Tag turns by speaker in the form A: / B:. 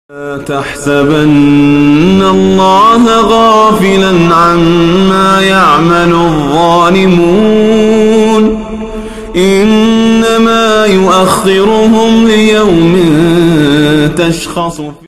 A: لا تحسبن الله غافلا عما يعمل الظالمون إنما يؤخرهم ليوم تشخص